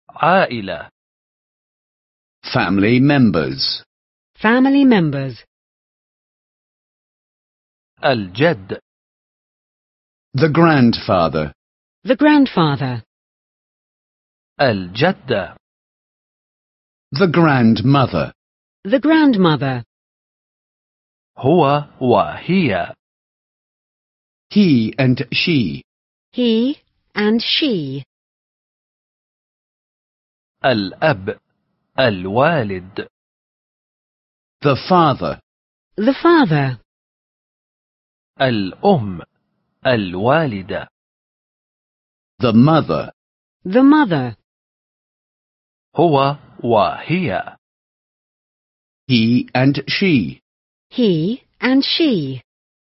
عائلة. Family members. Family members. الجد. The grandfather. The grandfather. الجدة. The grandmother. The grandmother. هو وهي. He and she. He and she. الأب. الوالد. The father. The father. الأم. الوالدة. The mother. The mother. هو وهي. He and she. He and she.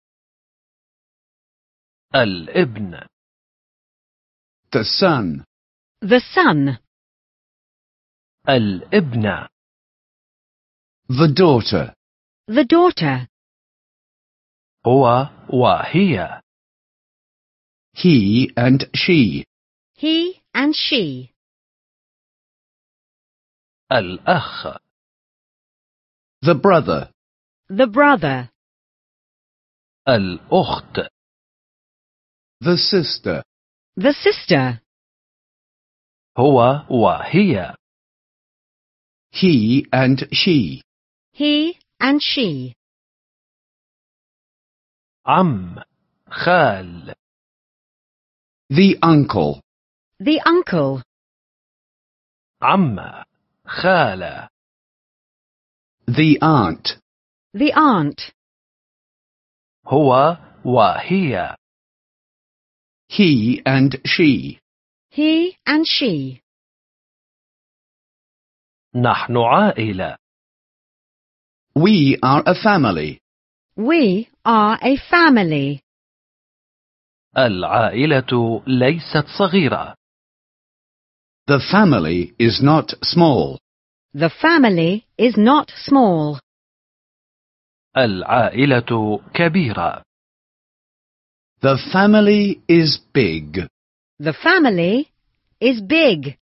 الابن. The son. The son. الابنة. The daughter. The daughter. هو وهي. He and she. He and she. الأخ. The brother. The brother. الأخت. The sister. The sister. هو وهي. He and she. He and she. عم. خال. The uncle. The uncle. عمة. خالة. The aunt. The aunt. هو وهي. He and she. He and she. نحن عائلة. We are a family. We are a family. العائلة ليست صغيرة. The family is not small. The family is not small. العائلة كبيرة. The family is big. The family is big.